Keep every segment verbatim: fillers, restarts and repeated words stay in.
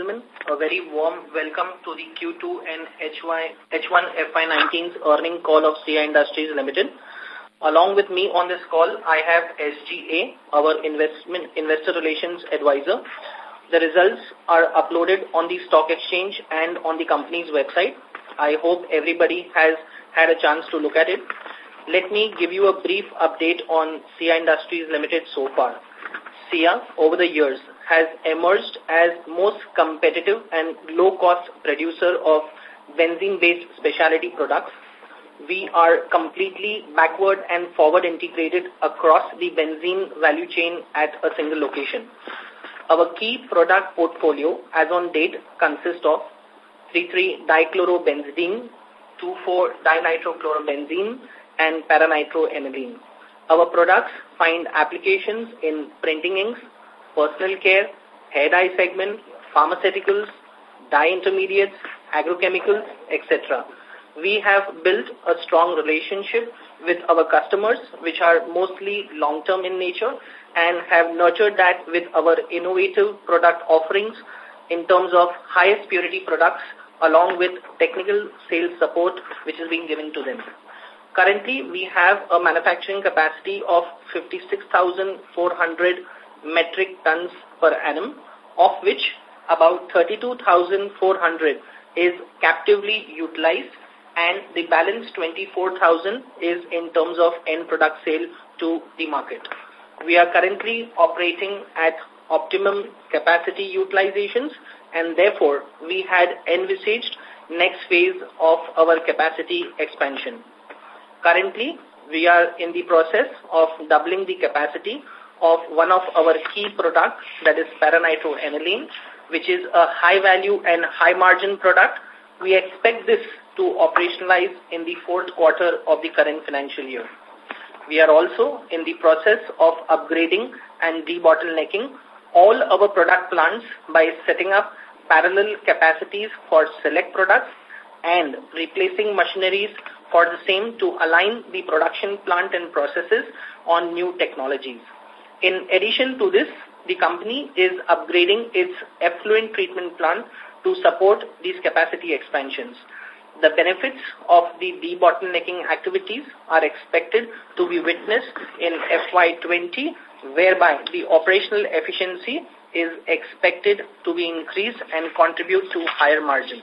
gentlemen, a very warm welcome to the Q two and H one F Y nineteen earning call of C I Industries Limited. Along with me on this call, I have S G A, our investment investor relations advisor. The results are uploaded on the stock exchange and on the company's website. I hope everybody has had a chance to look at it. Let me give you a brief update on C I Industries Limited so far. C I, over the years, has emerged as most competitive and low-cost producer of benzene-based specialty products. We are completely backward and forward integrated across the benzene value chain at a single location. Our key product portfolio, as on date, consists of three three dichlorobenzene, two four dinitrochlorobenzene, and paranitroaniline. Our products find applications in printing inks, personal care, hair dye segment, pharmaceuticals, dye intermediates, agrochemicals, et cetera. We have built a strong relationship with our customers, which are mostly long-term in nature, and have nurtured that with our innovative product offerings in terms of highest purity products, along with technical sales support, which is being given to them. Currently, we have a manufacturing capacity of fifty-six thousand four hundred metric tons per annum, of which about thirty-two thousand four hundred is captively utilized, and the balance twenty-four thousand is in terms of end product sale to the market. We are currently operating at optimum capacity utilizations, and therefore we had envisaged next phase of our capacity expansion. Currently, we are in the process of doubling the capacity of one of our key products, that is paranitroaniline, which is a high-value and high-margin product. We expect this to operationalize in the fourth quarter of the current financial year. We are also in the process of upgrading and debottlenecking all our product plants by setting up parallel capacities for select products and replacing machineries for the same to align the production plant and processes on new technologies. In addition to this, the company is upgrading its effluent treatment plant to support these capacity expansions. The benefits of the debottlenecking activities are expected to be witnessed in F Y twenty, whereby the operational efficiency is expected to be increased and contribute to higher margins.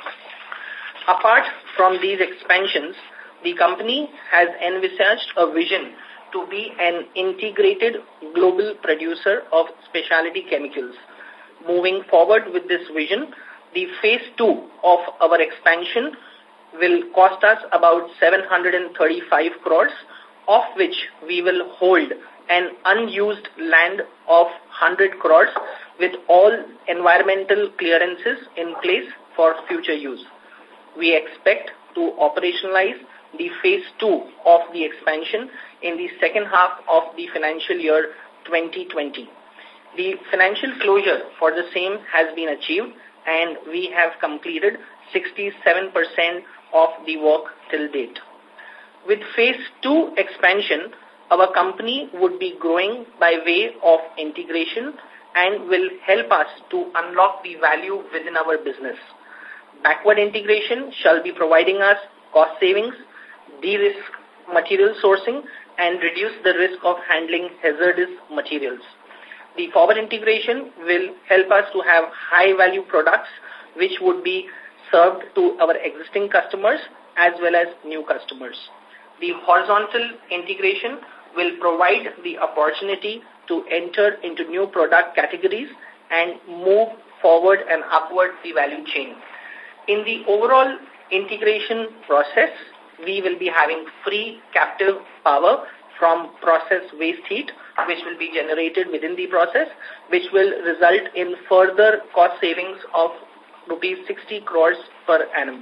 Apart from these expansions, the company has envisaged a vision to be an integrated global producer of specialty chemicals. Moving forward with this vision, the phase two of our expansion will cost us about seven hundred thirty-five crores, of which we will hold an unused land of one hundred crores with all environmental clearances in place for future use. We expect to operationalize the phase two of the expansion in the second half of the financial year twenty twenty. The financial closure for the same has been achieved, and we have completed sixty-seven percent of the work till date. With phase two expansion, our company would be growing by way of integration and will help us to unlock the value within our business. Backward integration shall be providing us cost savings, de-risk material sourcing, and reduce the risk of handling hazardous materials. The forward integration will help us to have high-value products which would be served to our existing customers as well as new customers. The horizontal integration will provide the opportunity to enter into new product categories and move forward and upward the value chain. In the overall integration process, we will be having free captive power from process waste heat, which will be generated within the process, which will result in further cost savings of rupees sixty crores per annum.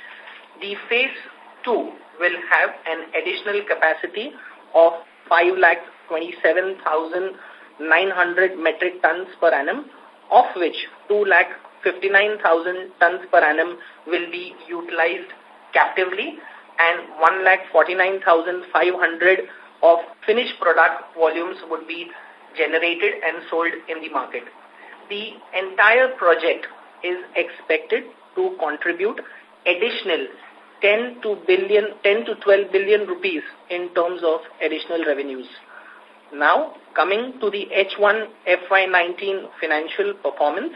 The phase two will have an additional capacity of five lakh twenty-seven thousand nine hundred metric tons per annum, of which two lakh fifty-nine thousand tons per annum will be utilized captively, and one lakh forty-nine thousand five hundred of finished product volumes would be generated and sold in the market. The entire project is expected to contribute additional ten to twelve billion rupees in terms of additional revenues. Now, coming to the H one F Y nineteen financial performance,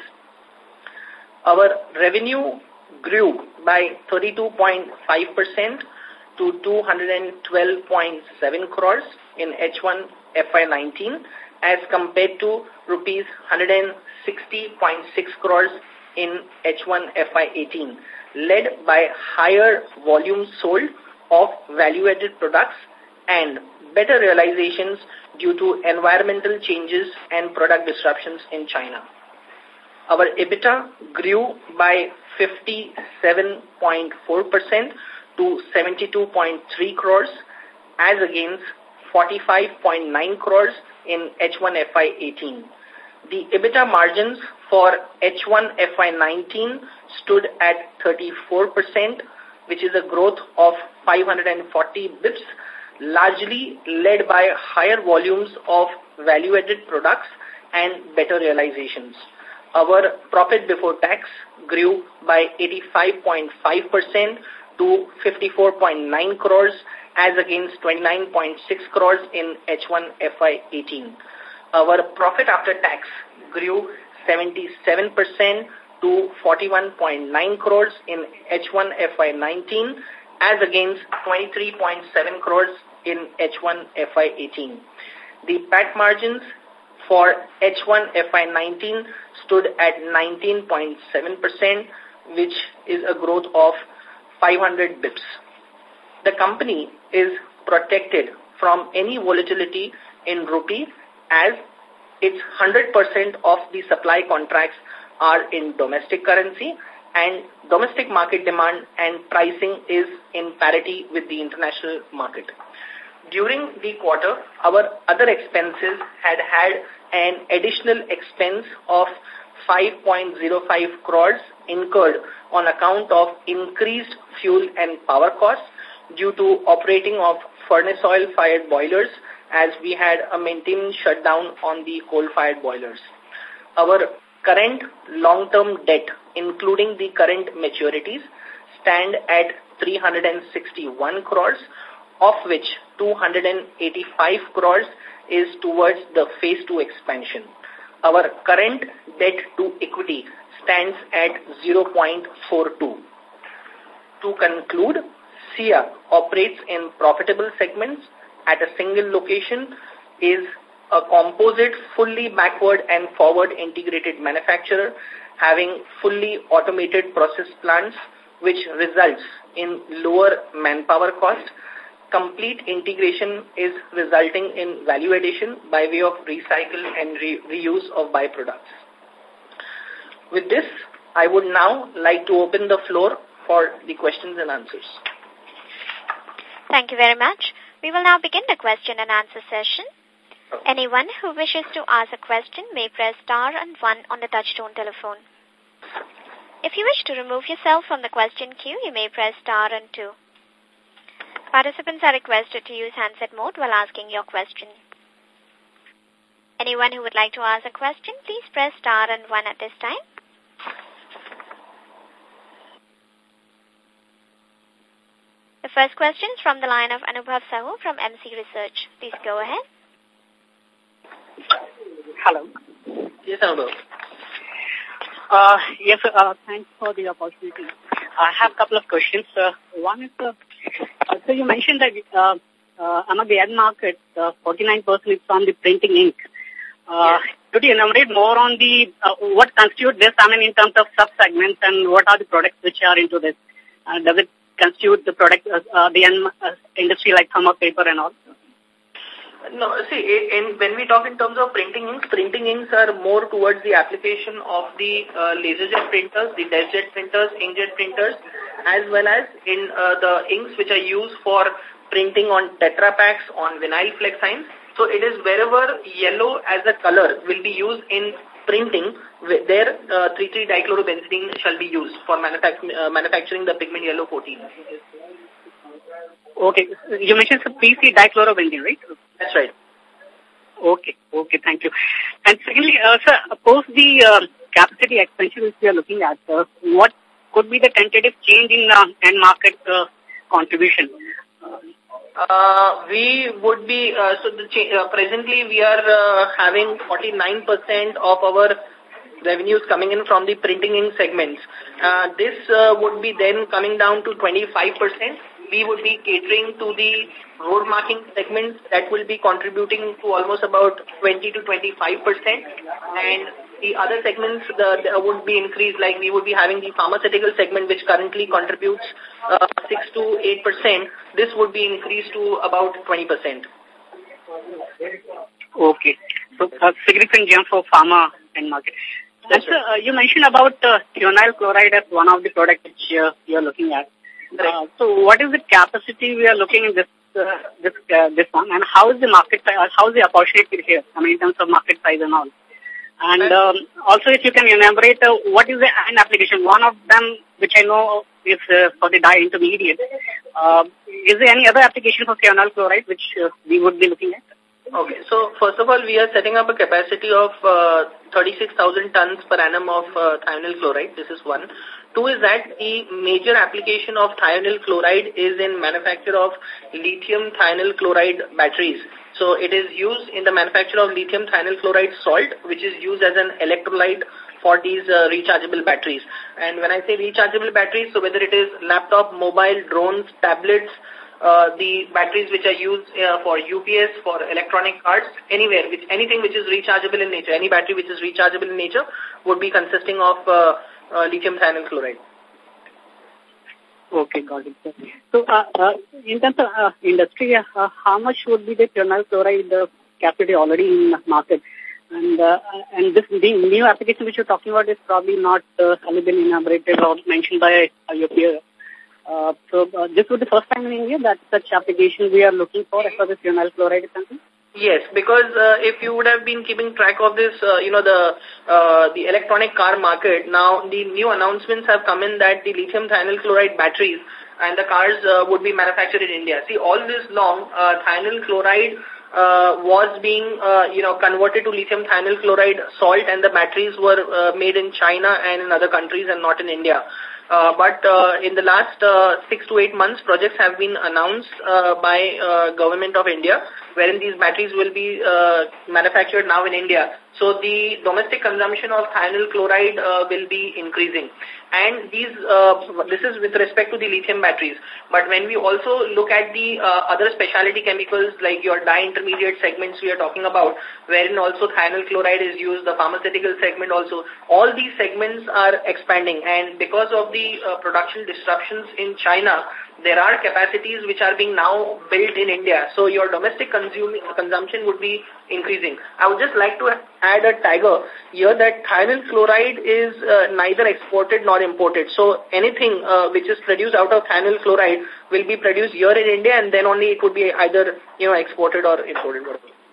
our revenue grew by thirty-two point five percent to two hundred twelve point seven crores in H one F Y nineteen as compared to rupees one hundred sixty point six crores in H one F Y eighteen, led by higher volume sold of value-added products and better realizations due to environmental changes and product disruptions in China. Our EBITDA grew by fifty-seven point four percent to seventy-two point three crores as against forty-five point nine crores in H one F Y eighteen. The EBITDA margins for H one F Y nineteen stood at thirty-four percent, which is a growth of five hundred forty bips, largely led by higher volumes of value-added products and better realizations. Our profit before tax grew by eighty-five point five percent to fifty-four point nine crores as against twenty-nine point six crores in H one F Y eighteen. Our profit after tax grew seventy-seven percent to forty-one point nine crores in H one F Y nineteen as against twenty-three point seven crores in H one F Y eighteen. The P A T margins for H one F Y nineteen stood at nineteen point seven percent, which is a growth of five hundred bips. The company is protected from any volatility in rupee as its one hundred percent of the supply contracts are in domestic currency and domestic market demand and pricing is in parity with the international market. During the quarter, our other expenses had had an additional expense of five point zero five crores incurred on account of increased fuel and power costs due to operating of furnace oil-fired boilers as we had a maintenance shutdown on the coal-fired boilers. Our current long-term debt, including the current maturities, stand at three hundred sixty-one crores, of which two hundred eighty-five crores is towards the phase two expansion. Our current debt to equity stands at zero point four two. To conclude, S I A operates in profitable segments at a single location, is a composite, fully backward and forward integrated manufacturer having fully automated process plants, which results in lower manpower cost. Complete integration is resulting in value addition by way of recycle and re reuse of byproducts. With this, I would now like to open the floor for the questions and answers. Thank you very much. We will now begin the question and answer session. Anyone who wishes to ask a question may press star and one on the touchtone telephone. If you wish to remove yourself from the question queue, you may press star and two. Participants are requested to use handset mode while asking your question. Anyone who would like to ask a question, please press star and one at this time. The first question is from the line of Anubhav Sahu from M C Research. Please go ahead. Hello. Yes, Anubhav. Uh, yes, uh, thanks for the opportunity. I have a couple of questions. Uh, one is, uh, so you mentioned that uh, uh, among the end market, uh, forty-nine percent is from the printing ink. Uh, yes. Could you enumerate more on the uh, what constitute this? I mean, in terms of sub-segments, and what are the products which are into this? Uh, does it constitute the product, uh, uh, the end uh, industry like thermal paper and all? No, see, in, when we talk in terms of printing inks, printing inks are more towards the application of the uh, laserjet printers, the deskjet printers, inkjet printers, as well as in uh, the inks which are used for printing on Tetra Paks, on vinyl flex signs. So it is wherever yellow as a color will be used in printing, there uh, three three dichlorobenzene shall be used for manufact uh, manufacturing the pigment yellow fourteen. Okay, you mentioned the P C dichlorobenzene, right? That's right. Okay, okay, thank you. And secondly, uh, sir, post the uh, capacity expansion which we are looking at, uh, what could be the tentative change in uh, end market uh, contribution? Uh, we would be, uh, so the uh, presently we are uh, having forty-nine percent of our revenues coming in from the printing ink segments. Uh, this uh, would be then coming down to twenty-five percent. We would be catering to the road marking segments that will be contributing to almost about twenty to twenty-five percent. And the other segments the, the would be increased, like we would be having the pharmaceutical segment, which currently contributes uh, six to eight percent. This would be increased to about twenty percent. Okay. So, a significant jump for pharma and market. That's right. uh, you mentioned about uh, thionyl chloride as one of the products which uh, you are looking at. Uh, so, what is the capacity we are looking in this uh, this uh, this one, and how is the market size? How is the opportunity here? I mean, in terms of market size and all. And um, also, if you can elaborate, uh, what is the end application? One of them, which I know is uh, for the dye intermediate. Uh, is there any other application for thionyl chloride which uh, we would be looking at? Okay, so first of all, we are setting up a capacity of uh, thirty-six thousand tons per annum of uh, thionyl chloride. This is one. Two is that the major application of thionyl chloride is in manufacture of lithium thionyl chloride batteries. So it is used in the manufacture of lithium thionyl chloride salt, which is used as an electrolyte for these uh, rechargeable batteries. And when I say rechargeable batteries, so whether it is laptop, mobile, drones, tablets, uh, the batteries which are used uh, for U P S, for electronic cards, anywhere, which anything which is rechargeable in nature, any battery which is rechargeable in nature would be consisting of uh, uh, lithium thionyl chloride. Okay, got it. So, uh, uh, in terms of uh, industry, uh, how much would be the thionyl chloride uh, capacity already in the market? And uh, and this the new application which you're talking about is probably not uh, been elaborated or mentioned by uh, your peer. Uh, so, uh, this would be the first time in India that such application we are looking for as far as thionyl chloride is concerned? Yes, because uh, if you would have been keeping track of this, uh, you know, the uh, the electronic car market, now the new announcements have come in that the lithium thionyl chloride batteries and the cars uh, would be manufactured in India. See, all this long, uh, thionyl chloride uh, was being, uh, you know, converted to lithium thionyl chloride salt, and the batteries were uh, made in China and in other countries and not in India. Uh, but uh, in the last uh, six to eight months, projects have been announced uh, by uh, Government of India, wherein these batteries will be uh, manufactured now in India. So the domestic consumption of thionyl chloride uh, will be increasing. And these, uh, this is with respect to the lithium batteries. But when we also look at the uh, other specialty chemicals like your dye intermediate segments we are talking about, wherein also thionyl chloride is used, the pharmaceutical segment also, all these segments are expanding. And because of the uh, production disruptions in China, there are capacities which are being now built in India. So your domestic consume, consumption would be increasing. I would just like to add a tagger here that thionyl chloride is uh, neither exported nor imported. So anything uh, which is produced out of thionyl chloride will be produced here in India, and then only it would be either, you know, exported or imported.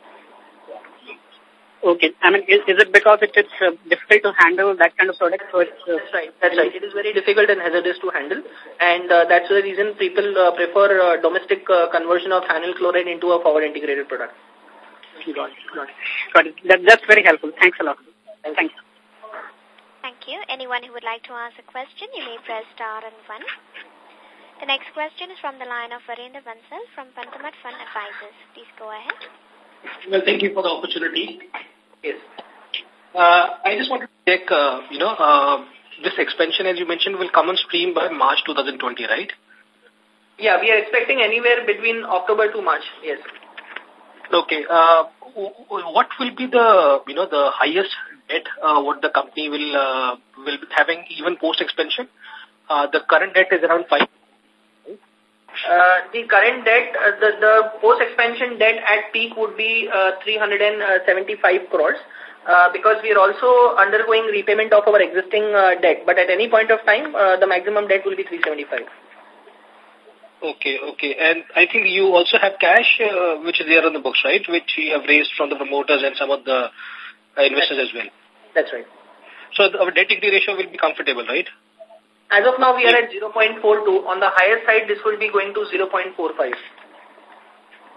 Okay. I mean, is, is it because it is uh, difficult to handle that kind of product? So it's, uh, that's right. That's right. It is very difficult and hazardous to handle, and uh, that's the reason people uh, prefer uh, domestic uh, conversion of thionyl chloride into a forward integrated product. Got it. Got it. Got it. That, that's very helpful. Thanks a lot. Thanks. Thank you. Anyone who would like to ask a question, you may press star and one. The next question is from the line of Varendra Bansal from Pantamat Fund Advisors. Please go ahead. Well, thank you for the opportunity. Yes. Uh, I just wanted to check, uh, you know, uh, this expansion, as you mentioned, will come on stream by March two thousand twenty, right? Yeah, we are expecting anywhere between October to March, yes. Okay. Uh, what will be the, you know, the highest debt uh, what the company will uh, will be having even post-expansion? Uh, the current debt is around five. Uh, the current debt, uh, the, the post-expansion debt at peak would be uh, three hundred seventy-five crores uh, because we are also undergoing repayment of our existing uh, debt. But at any point of time, uh, the maximum debt will be three hundred seventy-five. Okay, okay. And I think you also have cash uh, which is there on the books, right, which you have raised from the promoters and some of the uh, investors as well. That's right. So the, our debt equity ratio will be comfortable, right? As of now, we are at zero point four two. On the higher side, this will be going to zero point four five.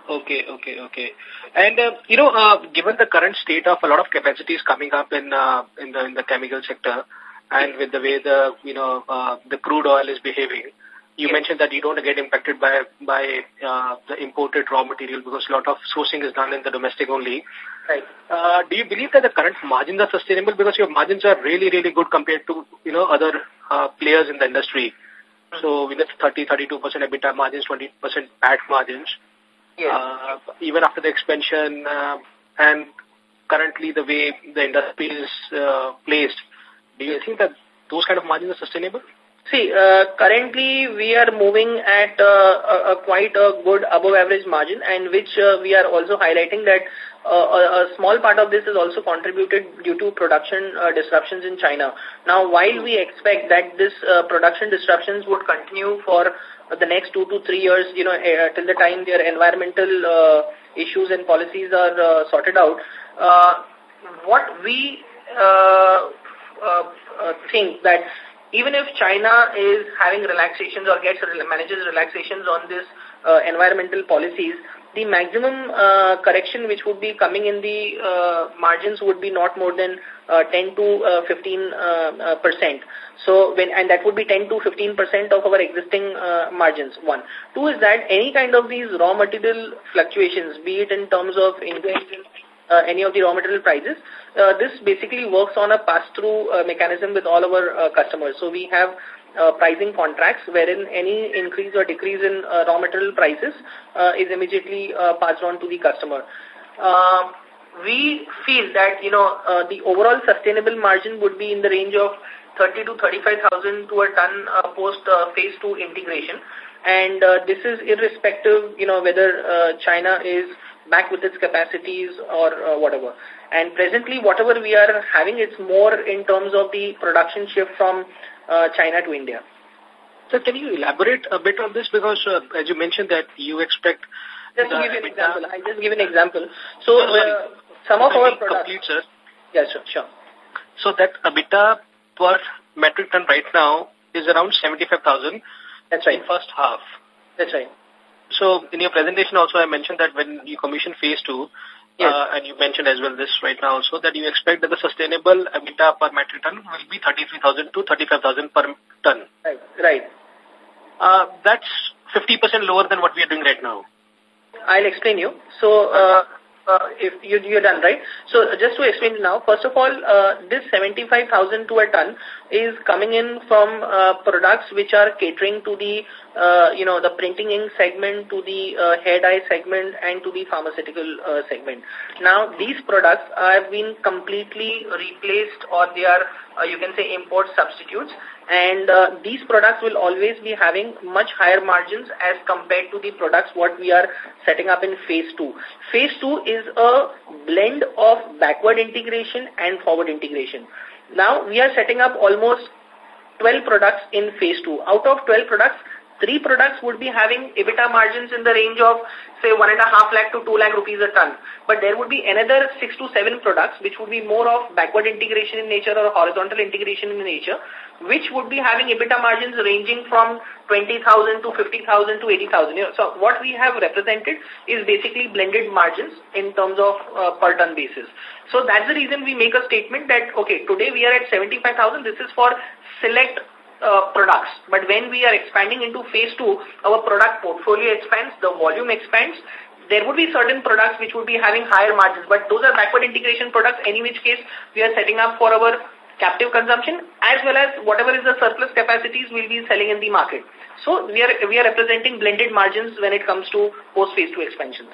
Okay, okay, okay. And, uh, you know, uh, given the current state of a lot of capacities coming up in, uh, in the, in the chemical sector, and with the way the, you know, uh, the crude oil is behaving, you yes. mentioned that you don't get impacted by, by, uh, the imported raw material because a lot of sourcing is done in the domestic only. Right. Uh, do you believe that the current margins are sustainable? Because your margins are really, really good compared to, you know, other, uh, players in the industry. Mm-hmm. So, with thirty, thirty-two percent EBITDA margins, twenty percent P A T margins. Yes. Uh, even after the expansion uh, and currently the way the industry is uh, placed, do you think that those kind of margins are sustainable? See, uh, currently we are moving at uh, a, a quite a good above average margin, and which uh, we are also highlighting that uh, a, a small part of this is also contributed due to production uh, disruptions in China. Now, while we expect that this uh, production disruptions would continue for the next two to three years, you know, uh, till the time their environmental uh, issues and policies are uh, sorted out, uh, what we uh, uh, uh, think that even if China is having relaxations or gets manages relaxations on this uh, environmental policies, the maximum uh, correction which would be coming in the uh, margins would be not more than uh, ten to fifteen percent. So when and that would be ten to fifteen percent of our existing uh, margins. One, two is that any kind of these raw material fluctuations, be it in terms of inflation, uh, any of the raw material prices, uh, this basically works on a pass-through uh, mechanism with all our uh, customers. So we have Uh, pricing contracts wherein any increase or decrease in uh, raw material prices uh, is immediately uh, passed on to the customer. Uh, we feel that, you know, uh, the overall sustainable margin would be in the range of thirty to thirty-five thousand to a ton uh, post uh, phase two integration. And uh, this is irrespective, you know, whether uh, China is back with its capacities or uh, whatever. And presently, whatever we are having, it's more in terms of the production shift from uh, China to India. So can you elaborate a bit on this? Because uh, as you mentioned that you expect... Just to give you an example. I'll just give an example. So no, uh, some of our products... Complete, sir. Yes, sure, sure. So that EBITDA per metric ton right now is around seventy-five thousand. That's right. In first half. That's right. So in your presentation also I mentioned that when you commission phase two, yes. uh, and you mentioned as well this right now also, that you expect that the sustainable EBITDA per metric ton will be thirty-three thousand to thirty-five thousand per ton. Right. Right. Uh, that's fifty percent lower than what we are doing right now. I'll explain you. So, uh, uh, if you, you're done, right? So, just to explain now, first of all, uh, this seventy-five thousand to a ton is coming in from uh, products which are catering to the, uh, you know, the printing ink segment, to the uh, hair dye segment, and to the pharmaceutical uh, segment. Now, these products have been completely replaced, or they are, uh, you can say, import substitutes. And uh, these products will always be having much higher margins as compared to the products what we are setting up in phase two. Phase two is a blend of backward integration and forward integration. Now, we are setting up almost twelve products in phase two. Out of twelve products, three products would be having EBITDA margins in the range of, say, one and a half lakh to two lakh rupees a ton. But there would be another six to seven products which would be more of backward integration in nature or horizontal integration in nature, which would be having EBITDA margins ranging from twenty thousand to fifty thousand to eighty thousand. You know, so what we have represented is basically blended margins in terms of uh, per ton basis. So that's the reason we make a statement that, okay, today we are at seventy-five thousand. This is for select Uh, products. But when we are expanding into phase two, our product portfolio expands, the volume expands. There would be certain products which would be having higher margins, but those are backward integration products, any which case we are setting up for our captive consumption, as well as whatever is the surplus capacities we'll be selling in the market. So we are, we are representing blended margins when it comes to post phase two expansions.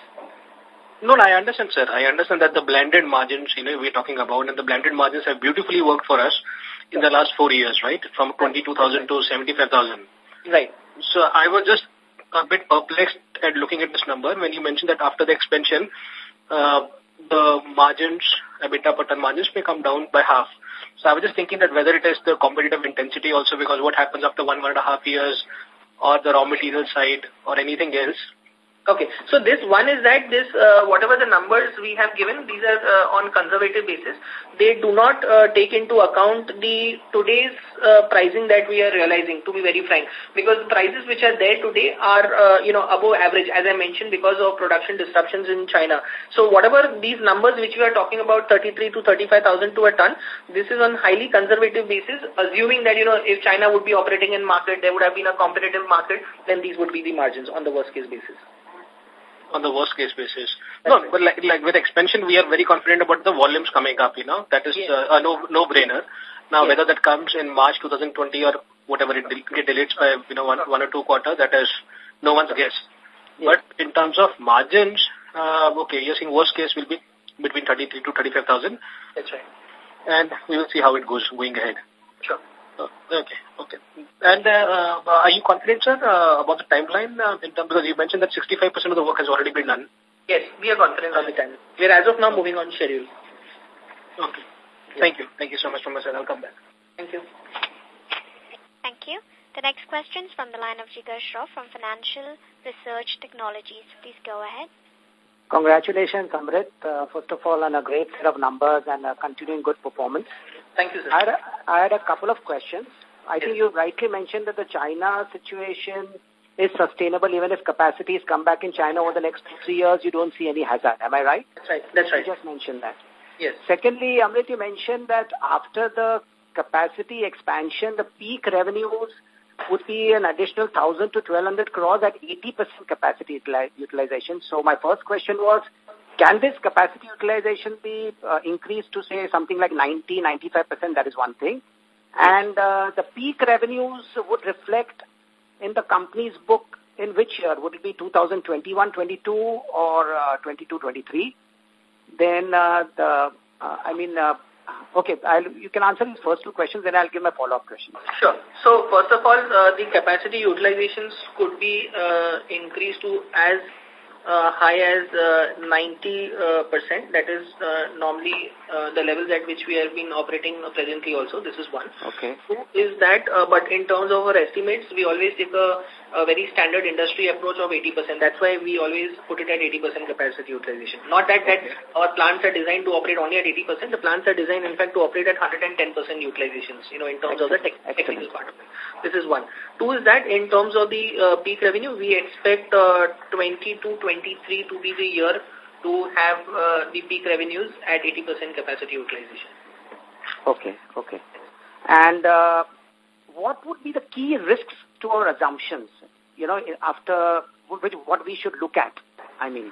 No, I understand, sir. I understand that the blended margins, you know, we're talking about, and the blended margins have beautifully worked for us in the last four years, right? From twenty-two thousand to seventy-five thousand. Right. So I was just a bit perplexed at looking at this number when you mentioned that after the expansion, uh, the margins, EBITDA per ton margins may come down by half. So I was just thinking that whether it is the competitive intensity also, because what happens after one, one and a half years, or the raw material side, or anything else. Okay. So this one is that this, uh, whatever the numbers we have given, these are uh, on conservative basis. They do not uh, take into account the today's uh, pricing that we are realizing, to be very frank. Because the prices which are there today are, uh, you know, above average, as I mentioned, because of production disruptions in China. So whatever these numbers which we are talking about, thirty-three to thirty-five thousand to a ton, this is on highly conservative basis, assuming that, you know, if China would be operating in market, there would have been a competitive market, then these would be the margins on the worst case basis. On the worst case basis. No, but like, like with expansion, we are very confident about the volumes coming up, you know. That is yes. uh, a no, no-brainer. Now, yes. whether that comes in March twenty twenty or whatever, it get delayed by, you know, one, one or two quarters, that is no one's guess. Yes. But in terms of margins, uh, okay, you're saying worst case will be between thirty-three to thirty-five thousand. That's right. And we will see how it goes going ahead. Sure. Uh, okay, okay. And uh, uh, are you confident, sir, uh, about the timeline? Uh, in terms, because you mentioned that sixty-five percent of the work has already been done. Yes, we are confident on the time. We are as of now moving on schedule. Okay. Yes. Thank you. Thank you so much from my side. I'll come back. Thank you. Thank you. The next question is from the line of Jigar Shroff from Financial Research Technologies. Please go ahead. Congratulations, Amrit. Uh, first of all, on a great set of numbers and a continuing good performance. Thank you, sir. I had a, I had a couple of questions. I yes. think you rightly mentioned that the China situation is sustainable even if capacities come back in China over the next two, three years. You don't see any hazard. Am I right? That's right. That's right. You just mentioned that. Yes. Secondly, Amrit, you mentioned that after the capacity expansion, the peak revenues would be an additional one thousand to twelve hundred crores at eighty percent capacity utilization. So my first question was, can this capacity utilization be uh, increased to, say, something like ninety, ninety-five percent? That is one thing. And uh, the peak revenues would reflect in the company's book in which year? Would it be two thousand twenty-one twenty-two or uh, twenty-two twenty-three? Then, uh, the, uh, I mean, uh, okay, I'll, you can answer these first two questions, then I'll give my follow-up questions. Sure. So, first of all, uh, the capacity utilizations could be uh, increased to as uh, high as uh, ninety percent. That is uh, normally uh, the levels at which we have been operating presently also. This is one. Okay. Two is that, uh, but in terms of our estimates, we always take a, a very standard industry approach of eighty percent. That's why we always put it at eighty percent capacity utilization. Not that, that okay. our plants are designed to operate only at eighty percent. The plants are designed, in fact, to operate at one hundred ten percent utilizations, you know, in terms Excellent. of the tech, technical part of it. This is one. Two is that in terms of the uh, peak revenue, we expect uh, twenty-two twenty-three to be the year to have uh, the peak revenues at eighty percent capacity utilization. Okay, okay. And uh, what would be the key risks to our assumptions, you know, after which, what we should look at, I mean?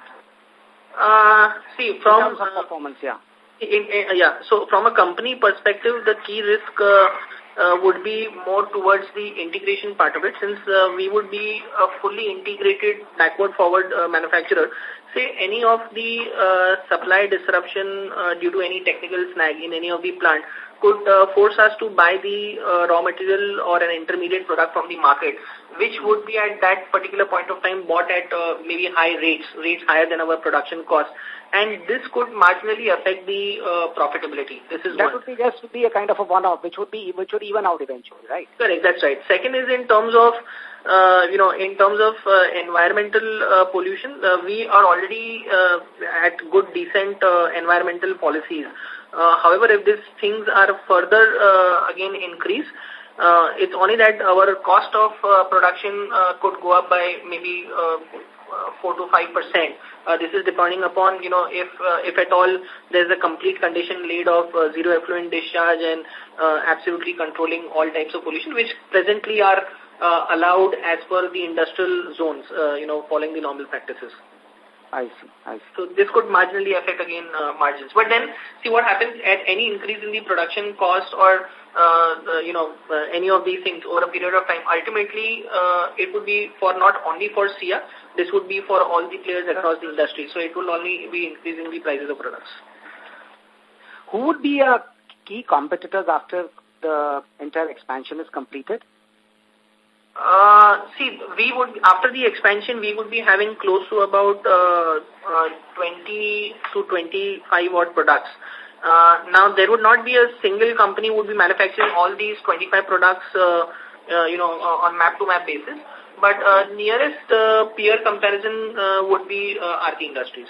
Uh, see, from... In terms of performance, yeah. In, in, yeah, so from a company perspective, the key risk uh, uh, would be more towards the integration part of it, since uh, we would be a fully integrated backward-forward uh, manufacturer. Say any of the uh, supply disruption uh, due to any technical snag in any of the plant could uh, force us to buy the uh, raw material or an intermediate product from the market, which would be at that particular point of time bought at uh, maybe high rates, rates higher than our production cost. And this could marginally affect the uh, profitability. This is that one. would be just be a kind of a one-off, which would be which would even out eventually, right? Correct, that's right. Second is in terms of, uh, you know, in terms of uh, environmental uh, pollution, uh, we are already uh, at good, decent uh, environmental policies. Uh, however, if these things are further uh, again increase, uh, it's only that our cost of uh, production uh, could go up by maybe uh, four to five percent. Uh, this is depending upon, you know, if uh, if at all there's a complete condition laid of uh, zero effluent discharge and uh, absolutely controlling all types of pollution, which presently are uh, allowed as per the industrial zones, uh, you know, following the normal practices. I see, I see. So this could marginally affect again uh, margins. But then see what happens at any increase in the production cost or uh, uh, you know uh, any of these things over a period of time. Ultimately, uh, it would be for not only for S I A, this would be for all the players across the industry. So it will only be increasing the prices of products. Who would be uh, key competitors after the entire expansion is completed? Uh, see, we would, after the expansion, we would be having close to about uh, uh, twenty to twenty-five odd products. Uh, now, there would not be a single company would be manufacturing all these twenty-five products, uh, uh, you know, on map-to-map basis. But uh, nearest uh, peer comparison uh, would be uh, Aarti Industries.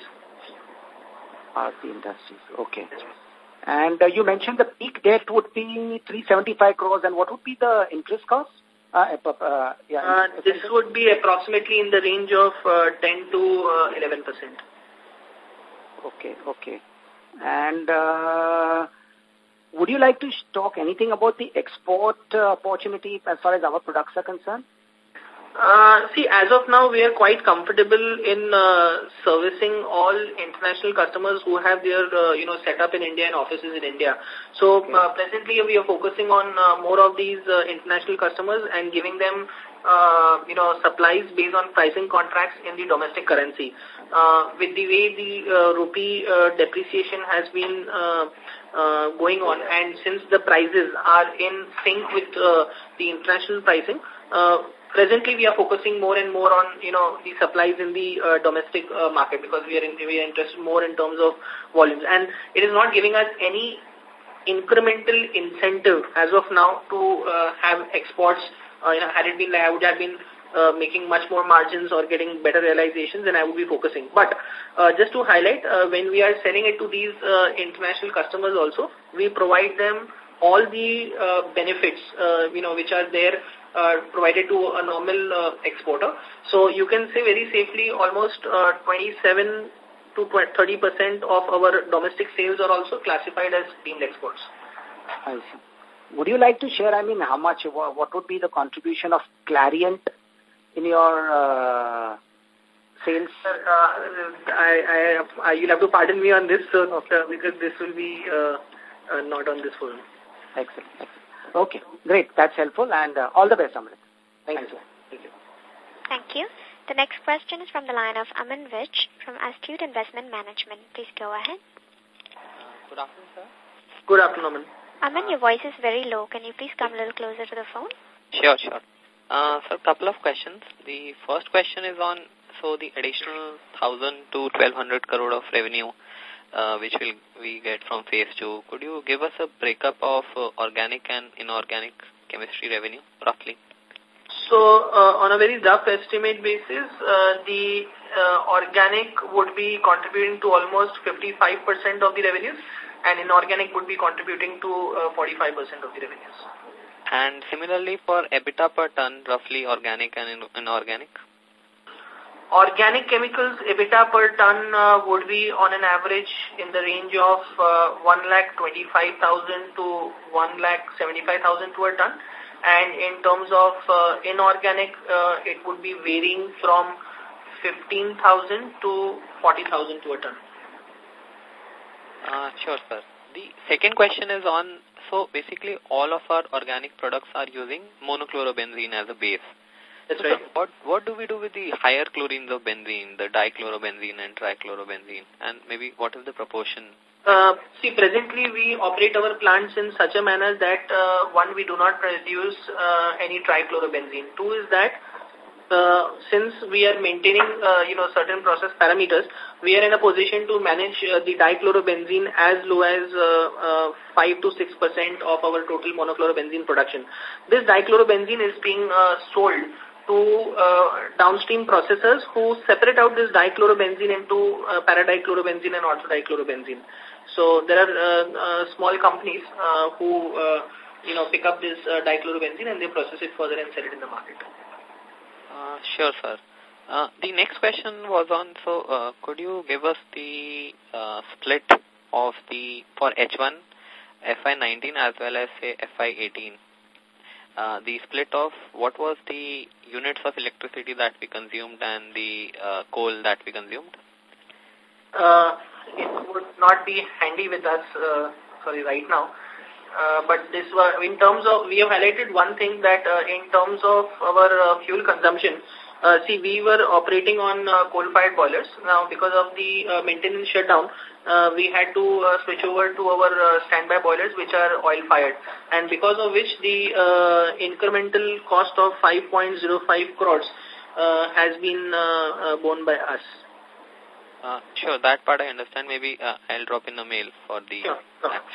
Aarti Industries, okay. And uh, you mentioned the peak debt would be three hundred seventy-five crores, and what would be the interest cost? Uh, uh, yeah, uh, this would be approximately in the range of uh, ten to eleven percent. Okay, okay. And uh, would you like to talk anything about the export uh, opportunity as far as our products are concerned? Uh, see, as of now, we are quite comfortable in uh, servicing all international customers who have their, uh, you know, set up in India and offices in India. So, okay. uh, presently, we are focusing on uh, more of these uh, international customers and giving them, uh, you know, supplies based on pricing contracts in the domestic currency. Uh, with the way the uh, rupee uh, depreciation has been uh, uh, going on, and since the prices are in sync with uh, the international pricing, uh, presently, we are focusing more and more on, you know, the supplies in the uh, domestic uh, market because we are, in, we are interested more in terms of volumes. And it is not giving us any incremental incentive as of now to uh, have exports. Uh, you know, had it been like I would have been uh, making much more margins or getting better realizations, then I would be focusing. But uh, just to highlight, uh, when we are selling it to these uh, international customers also, we provide them all the uh, benefits, uh, you know, which are there Uh, provided to a normal uh, exporter. So you can say very safely almost uh, twenty-seven to thirty percent of our domestic sales are also classified as deemed exports. I see. Would you like to share, I mean, how much, what would be the contribution of Clariant in your uh, sales? Uh, I, I, I, you'll have to pardon me on this so, okay. uh, because this will be uh, uh, not on this forum. Excellent. Excellent. Okay, great. That's helpful, and uh, all the best, Amrit. Thank, Thank you. Thank you. Thank you. The next question is from the line of Aman Vich from Astute Investment Management. Please go ahead. Uh, good afternoon, sir. Good afternoon, Aman. Aman, your voice is very low. Can you please come a little closer to the phone? Sure, sure. Uh, so, a couple of questions. The first question is on, so the additional one thousand to twelve hundred crore of revenue Uh, which will we get from phase two. Could you give us a breakup of uh, organic and inorganic chemistry revenue, roughly? So, uh, on a very rough estimate basis, uh, the uh, organic would be contributing to almost fifty-five percent of the revenues, and inorganic would be contributing to uh, forty-five percent of the revenues. And similarly for EBITDA per ton, roughly organic and inorganic? Organic chemicals EBITDA per ton uh, would be on an average in the range of uh, one lakh twenty-five thousand to one lakh seventy-five thousand to a ton. And in terms of uh, inorganic, uh, it would be varying from fifteen thousand to forty thousand to a ton. Uh, sure, sir. The second question is on, so basically all of our organic products are using monochlorobenzene as a base. That's so right. What, what do we do with the higher chlorines of benzene, the dichlorobenzene and trichlorobenzene, and maybe what is the proportion? Uh, see, presently we operate our plants in such a manner that, uh, one, we do not produce uh, any trichlorobenzene. Two is that, uh, since we are maintaining, uh, you know, certain process parameters, we are in a position to manage uh, the dichlorobenzene as low as uh, uh, five to six percent of our total monochlorobenzene production. This dichlorobenzene is being uh, sold to uh, downstream processors who separate out this dichlorobenzene into uh, paradichlorobenzene and orthodichlorobenzene. So there are uh, uh, small companies uh, who, uh, you know, pick up this uh, dichlorobenzene and they process it further and sell it in the market. Uh, sure, sir. Uh, the next question was on, so uh, could you give us the uh, split of the, for H one, F I nineteen as well as say F I eighteen? Uh, the split of what was the units of electricity that we consumed and the uh, coal that we consumed? Uh, it would not be handy with us, uh, sorry, right now. Uh, but this was, in terms of, we have highlighted one thing that uh, in terms of our uh, fuel consumption, uh, see, we were operating on uh, coal-fired boilers. Now, because of the uh, maintenance shutdown, uh, we had to uh, switch over to our uh, standby boilers, which are oil-fired. And because of which the uh, incremental cost of five point zero five crores uh, has been uh, uh, borne by us. Uh, sure, that part I understand. Maybe uh, I'll drop in a mail for the... Sure, sure, sure.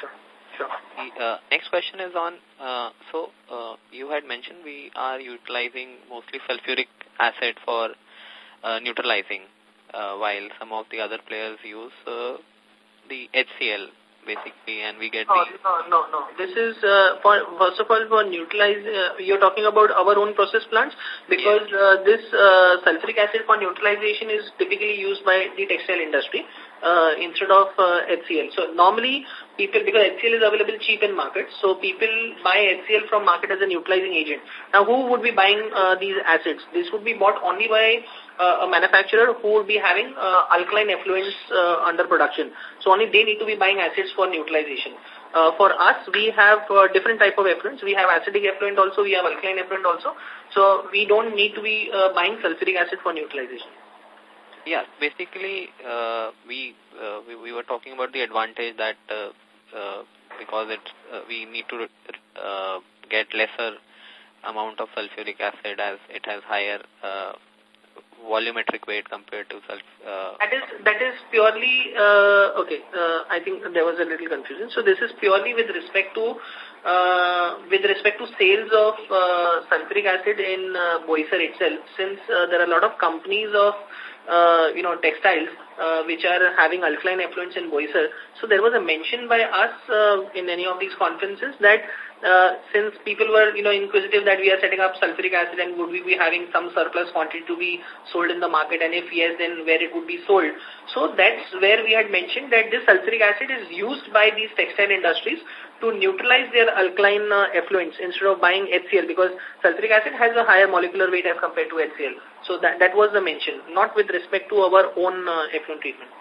Sure. The uh, next question is on, uh, so uh, you had mentioned we are utilizing mostly sulfuric acid for uh, neutralizing, uh, while some of the other players use uh, the H C L basically, and we get no, the... No, no, no. This is, uh, for, first of all, for neutralize, uh, you're talking about our own process plants, because yes. uh, this uh, sulfuric acid for neutralization is typically used by the textile industry uh, instead of uh, H C L. So normally, people, because H C L is available cheap in market, so people buy H C L from market as a neutralizing agent. Now, who would be buying uh, these acids? This would be bought only by uh, a manufacturer who would be having uh, alkaline effluents uh, under production. So only they need to be buying acids for neutralization. Uh, for us, we have uh, different type of effluents. We have acidic effluent also, we have alkaline effluent also. So we don't need to be uh, buying sulfuric acid for neutralization. Yeah, basically, uh, we, uh, we we were talking about the advantage that uh, uh, because it uh, we need to uh, get lesser amount of sulfuric acid as it has higher uh, volumetric weight compared to sulf. Uh, that is that is purely uh, okay. Uh, I think there was a little confusion. So this is purely with respect to uh, with respect to sales of uh, sulfuric acid in uh, Boisar itself. Since uh, there are a lot of companies of uh, you know textiles uh, which are having alkaline effluents in Boisar. So there was a mention by us uh, in any of these conferences that Uh, since people were, you know, inquisitive that we are setting up sulfuric acid and would we be having some surplus quantity to be sold in the market, and if yes, then where it would be sold. So that's where we had mentioned that this sulfuric acid is used by these textile industries to neutralize their alkaline uh, effluents instead of buying H C L, because sulfuric acid has a higher molecular weight as compared to H C L. So that, that was the mention, not with respect to our own uh, effluent treatment.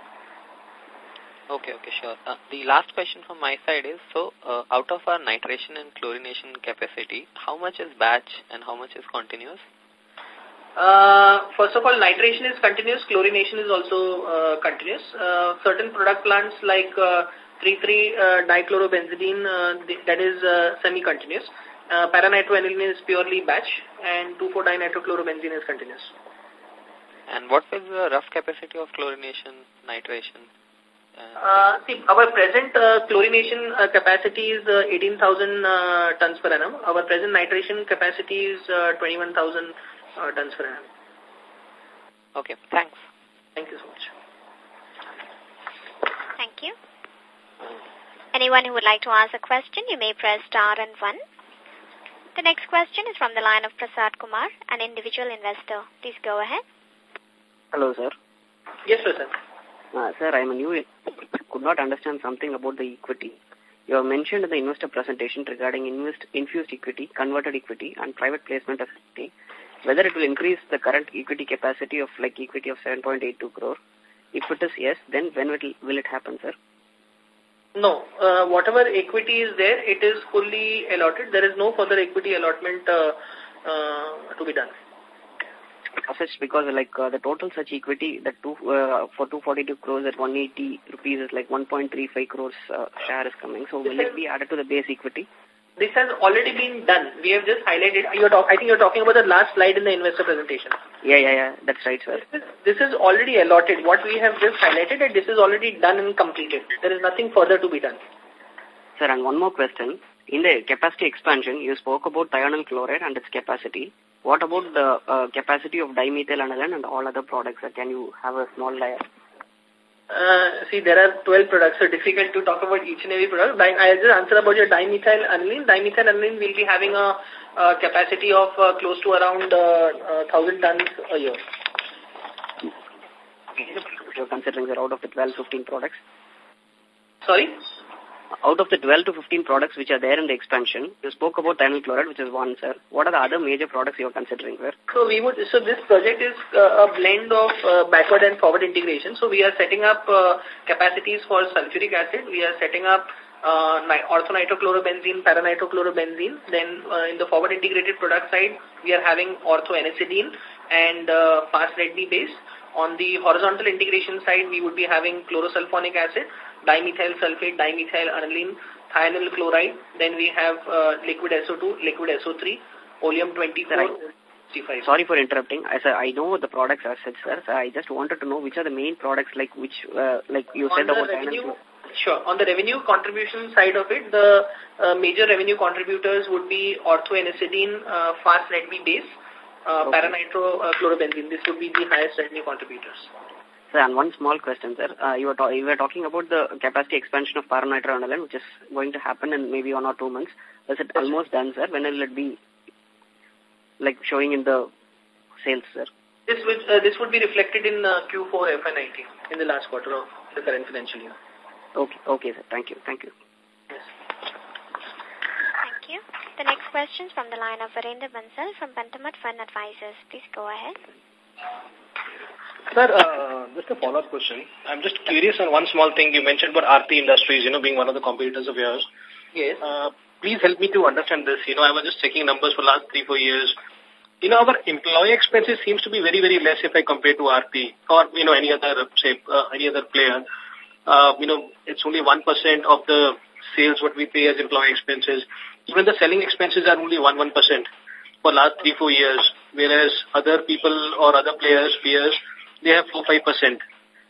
Okay, okay, sure. Uh, the last question from my side is, so uh, out of our nitration and chlorination capacity, how much is batch and how much is continuous? Uh, first of all, nitration is continuous, chlorination is also uh, continuous. Uh, certain product plants like uh, three three uh, dichlorobenzidine, uh, that is uh, semi-continuous. Uh, Para-nitroaniline is purely batch, and two four dinitro-chlorobenzene is continuous. And what is the rough capacity of chlorination, nitration? Uh, see, our present uh, chlorination uh, capacity is uh, eighteen thousand uh, tons per annum. Our present nitration capacity is uh, twenty-one thousand uh, tons per annum. Okay, thanks. Thank you so much. Thank you. Anyone who would like to ask a question, you may press star and one. The next question is from the line of Prasad Kumar, an individual investor. Please go ahead. Hello, sir. Yes, Prasad. Uh, sir, I am a new, could not understand something about the equity. You have mentioned in the investor presentation regarding invest, infused equity, converted equity, and private placement of equity, whether it will increase the current equity capacity of like equity of seven point eight two crore. If it is yes, then when will it, will it happen, sir? No, uh, whatever equity is there, it is fully allotted. There is no further equity allotment uh, uh, to be done. Such because like uh, the total such equity that two uh, for two forty-two crores at one eighty rupees is like one point three five crores uh, share is coming. So will it be added to the base equity? This has already been done. We have just highlighted. You're talk, I think you're talking about the last slide in the investor presentation. Yeah, yeah, yeah. That's right, sir. This is, this is already allotted. What we have just highlighted, and this is already done and completed. There is nothing further to be done. Sir, and one more question. In the capacity expansion, you spoke about thionyl chloride and its capacity. What about the uh, capacity of dimethyl aniline and all other products? Uh, can you have a small layer? Uh, see, there are twelve products, so difficult to talk about each and every product. I'll just answer about your dimethyl aniline. Dimethyl aniline will be having a, a capacity of uh, close to around uh, uh, one thousand tons a year. You're considering that out of the twelve, fifteen products? Sorry? Out of the twelve to fifteen products which are there in the expansion, you spoke about thionyl chloride, which is one, sir. What are the other major products you are considering, sir? So we would. So this project is uh, a blend of uh, backward and forward integration. So we are setting up uh, capacities for sulfuric acid. We are setting up uh, orthonitrochlorobenzene, para-nitrochlorobenzene. Then uh, in the forward integrated product side, we are having ortho-anisidine and uh, fast-Redney base. On the horizontal integration side, we would be having chlorosulfonic acid, dimethyl sulfate, dimethyl aniline, thionyl chloride. Then we have uh, liquid S O two, liquid S O three, oleum twenty-four, sixty-five. Sorry for interrupting. I said I know the products as such, sir. So I just wanted to know which are the main products, like which, uh, like you on said the about revenue, Sure. On the revenue contribution side of it, the uh, major revenue contributors would be ortho-anisodine, uh, fast-Red-B base, uh, okay. paranitro-chlorobenzene. This would be the highest revenue contributors. Sir, and one small question, sir. Uh, you, were you were talking about the capacity expansion of paranitro-aniline, which is going to happen in maybe one or two months. Is it yes. almost done, sir? When will it be like showing in the sales, sir? This would, uh, this would be reflected in uh, Q four F Y nineteen, in the last quarter of the current financial year. Okay, okay, sir. Thank you. Thank you. Yes. Thank you. The next question is from the line of Virendra Bansal from Pentamat Fund Advisors. Please go ahead. Sir, uh, just a follow-up question. I'm just curious on one small thing. You mentioned about Aarti Industries, you know, being one of the competitors of yours. Yes. Uh, please help me to understand this. You know, I was just checking numbers for the last three, four years. You know, our employee expenses seems to be very, very less if I compare to Aarti or, you know, any other, say, uh, any other player. Uh, you know, it's only one percent of the sales what we pay as employee expenses. Even the selling expenses are only one, one percent for last three, four years, whereas other people or other players, peers, they have four, five percent.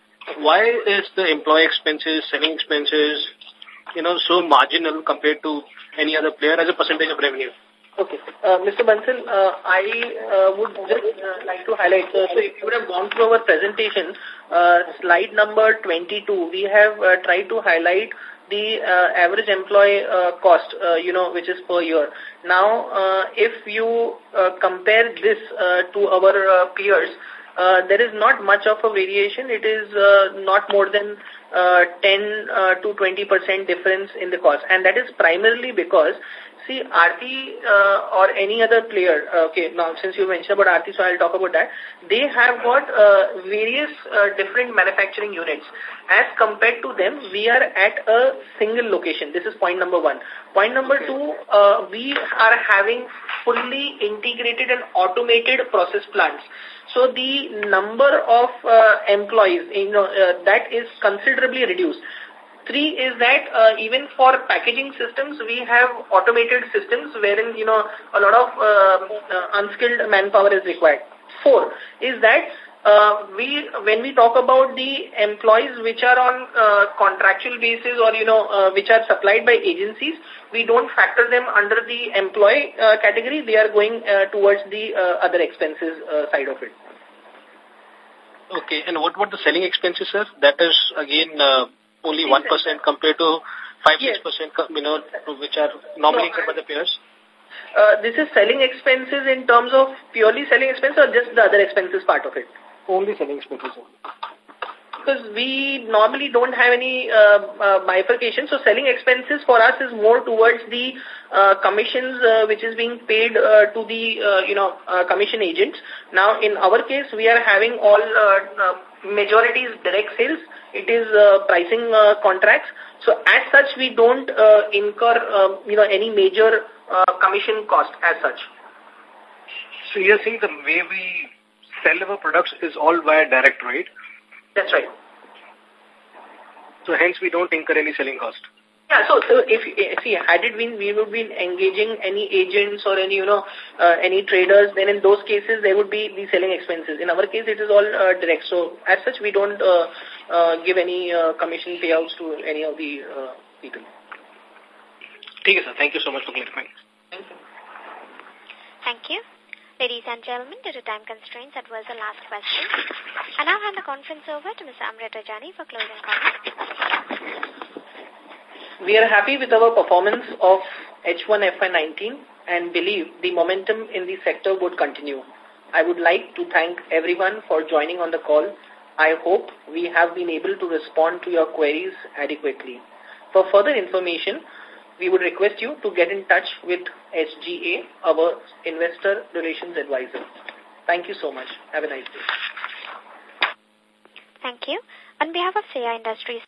Why is the employee expenses, selling expenses, you know, so marginal compared to any other player as a percentage of revenue? Okay. Uh, Mister Bansal, uh, I uh, would just uh, like to highlight, uh, so if you would have gone through our presentation, uh, slide number twenty-two, we have uh, tried to highlight the uh, average employee uh, cost, uh, you know, which is per year. Now, uh, if you uh, compare this uh, to our uh, peers, uh, there is not much of a variation. It is uh, not more than uh, ten to twenty percent difference in the cost. And that is primarily because, see, Aarti uh, or any other player, uh, okay, now since you mentioned about Aarti, so I'll talk about that. They have got uh, various uh, different manufacturing units. As compared to them, we are at a single location. This is point number one. Point number two, uh, we are having fully integrated and automated process plants. So the number of uh, employees, you know, uh, that is considerably reduced. Three is that uh, even for packaging systems, we have automated systems wherein, you know, a lot of uh, uh, unskilled manpower is required. Four is that uh, we, when we talk about the employees which are on uh, contractual basis or, you know, uh, which are supplied by agencies, we don't factor them under the employee uh, category. They are going uh, towards the uh, other expenses uh, side of it. Okay, and what about the selling expenses, sir? That is, again, uh, only one percent compared to five to six percent, you know, which are normally incurred by the peers? Uh, this is selling expenses in terms of purely selling expenses or just the other expenses part of it? Only selling expenses. Because we normally don't have any uh, uh, bifurcation. So selling expenses for us is more towards the uh, commissions uh, which is being paid uh, to the, uh, you know, uh, commission agents. Now, in our case, we are having all uh, uh, majority is direct sales. It is uh, pricing uh, contracts. So as such, we don't uh, incur, uh, you know, any major uh, commission cost as such. So you're saying the way we sell our products is all via direct, right? That's right. So hence we don't incur any selling cost. Yeah, so, so if, if we had it been, we would be engaging any agents or any, you know, uh, any traders, then in those cases there would be the selling expenses. In our case, it is all uh, direct. So as such, we don't uh, uh, give any uh, commission payouts to any of the uh, people. Okay, sir. Thank you so much for clarifying. Thank you. Thank you. Ladies and gentlemen, due to time constraints, that was the last question. I now hand the conference over to Mister Amrita Jani for closing comments. We are happy with our performance of H one F Y nineteen and believe the momentum in the sector would continue. I would like to thank everyone for joining on the call. I hope we have been able to respond to your queries adequately. For further information, we would request you to get in touch with S G A, our Investor Relations Advisor. Thank you so much. Have a nice day. Thank you. On behalf of C I Industries